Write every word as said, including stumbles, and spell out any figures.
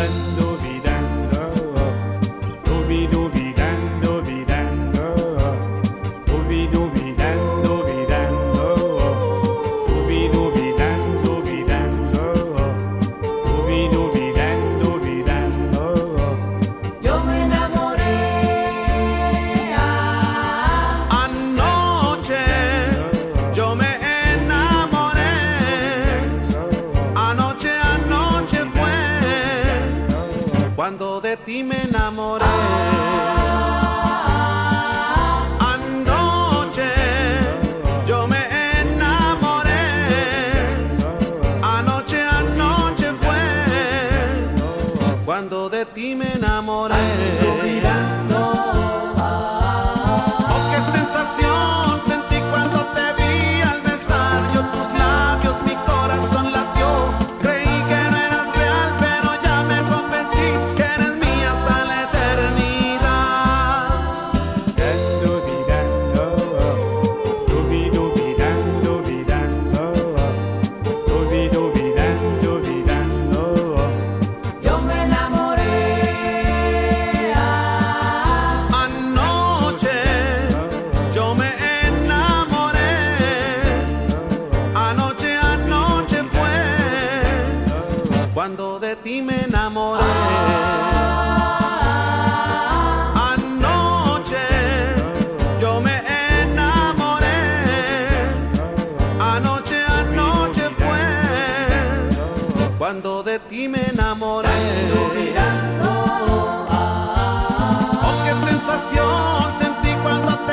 Cuando de ti me enamoré, anoche yo me enamoré, anoche, anoche fue, cuando de ti me enamoré. Oh, qué sensación sentí cuando te vi al besar yo tus labios, mi corazón latió. Creí que no eras real, pero ya me convencí que eres mía hasta la eternidad. Yo me enamoré. Anoche yo me enamoré, anoche, anoche fue, cuando de ti me enamoré. Anoche yo me enamoré, anoche, anoche fue, cuando de ti me enamoré. Oh, qué sensación sentí cuando te